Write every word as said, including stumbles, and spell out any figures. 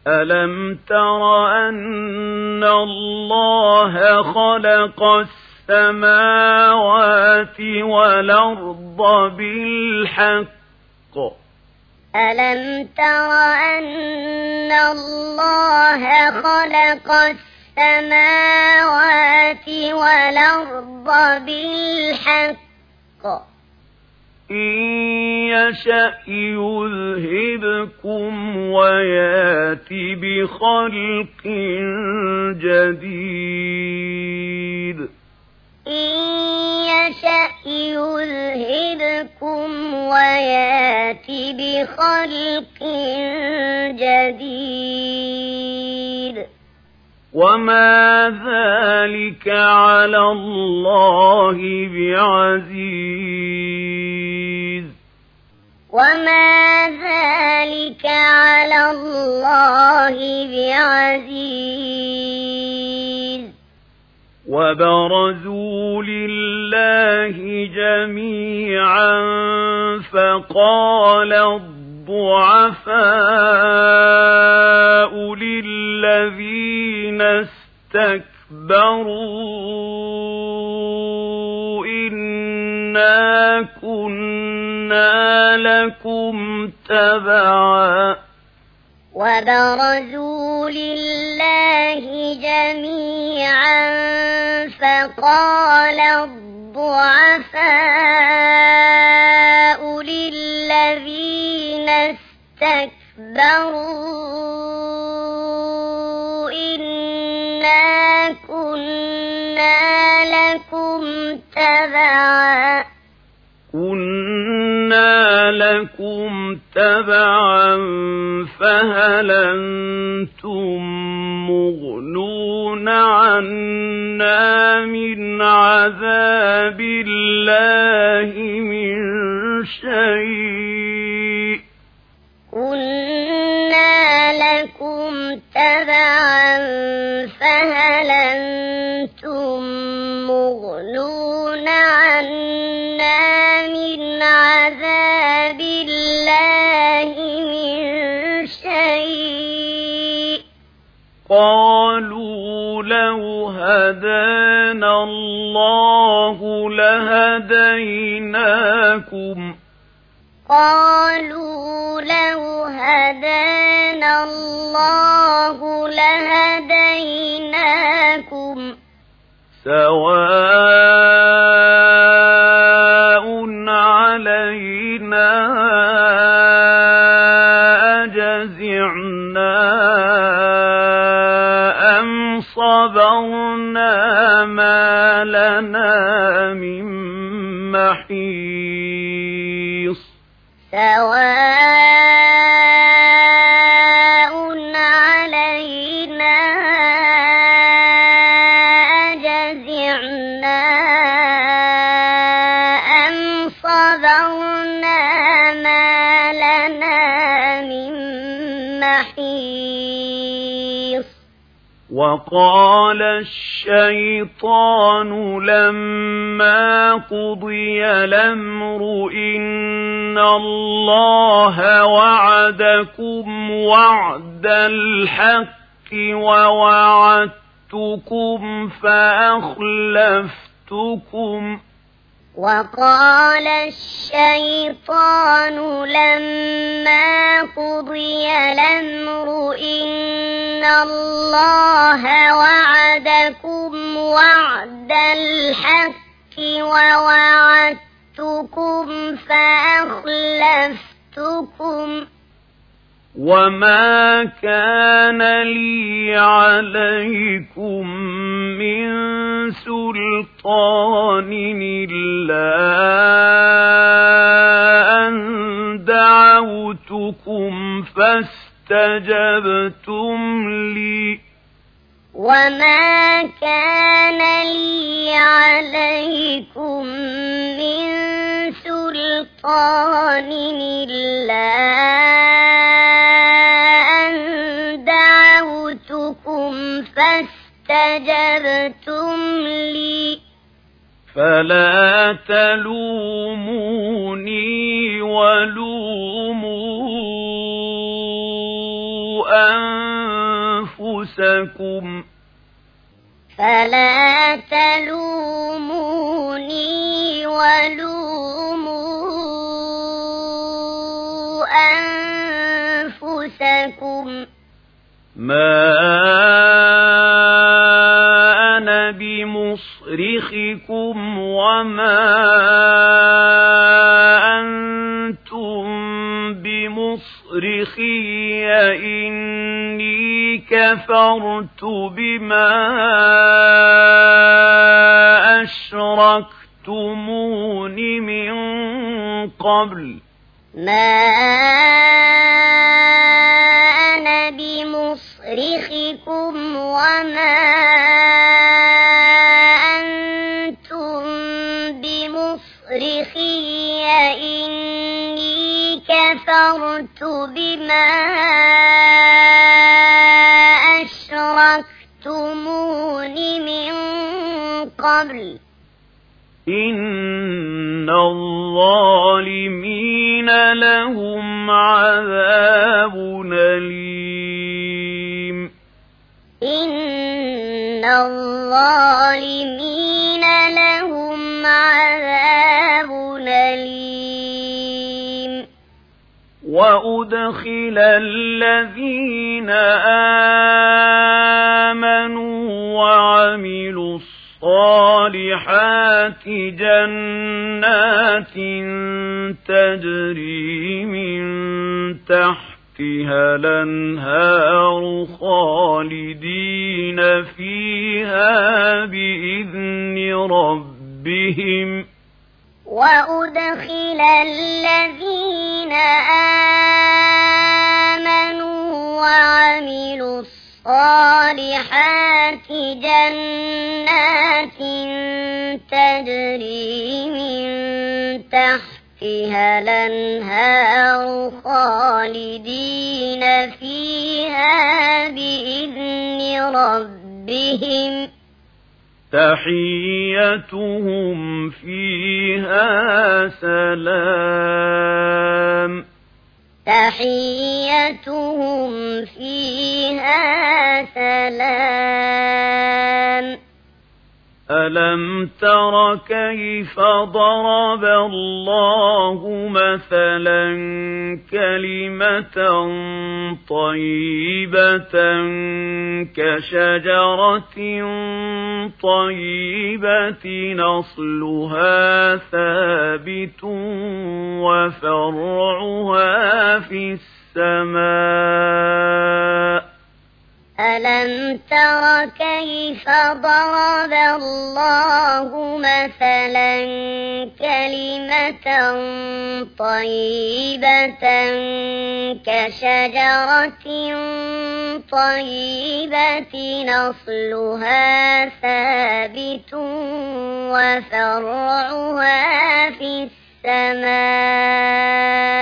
ألم تر أن الله خلق السماوات والأرض بالحق ألم تر أن الله خلق السماوات والأرض بالحق إن يشأ يذهبكم ويات بخلق جديد إن يشأ يذهبكم ويات بخلق جديد وما ذلك على الله بعزيز وما ذلك على الله بعزيز وبرزوا لله جميعا فقال الضعفاء للذين استكبروا إنا كنا لكم تبعا وبرزوا لله جميعا فقال الضعفاء للذين استكبروا إنا كنا لكم تبعا كنا لكم تبعا فهل أنتم مغنون عنا من عذاب الله من شيء كنا لكم تبعا فهل أنتم مغنون عنا من عذاب الله من شيء قالوا لو هدانا الله لهديناكم قالوا لو هدانا الله لهديناكم سواء علينا أجزعنا أم صبرنا ما لنا من محيص سواء علينا أجزعنا أم صبرنا ما لنا من محيص وقال الشيطان لما قضي الأمر إن الله وعدكم وعد الحق ووعدتكم فأخلفتكم وقال الشيطان لما قضي الأمر إن الله وعدكم وعد الحق ووعدتكم فأخلفتكم وما كان لي عليكم من سلطان إلا أن دعوتكم فاستجبتم لي وما كان لي عليكم من سلطان إلا أن دعوتكم فاستجبتم لي فلا تلوموني ولوموا أن أنفسكم فلا تلوموني ولوموا أنفسكم ما أنا بمصرخكم وما أنتم بمصرخي إني كفرت بما أشركتمون من قبل ما أنا بمصرخكم وما أنتم بمصرخي إني كفرت بما أشركتمون من قبل إن الظالمين لهم عذاب أليم إن الظالمين لهم عذاب أليم وأدخل الذين آمنوا وعملوا الصالحات جنات تجري من تحتها الأنهار خالدين فيها بإذن ربهم وأدخل الذين آمنوا وعملوا الصالحات جنات تجري من تحتها الأنهار خالدين فيها بإذن ربهم تحيتهم فيها سلام تحيتهم فيها سلام ألم تر كيف ضرب الله مثلا كلمة طيبة كشجرة طيبة أصلها ثابت وفرعها في السماء ألم تر كيف ضرب الله مثلا كلمة طيبة كشجرة طيبة أصلها ثابت وفرعها في السماء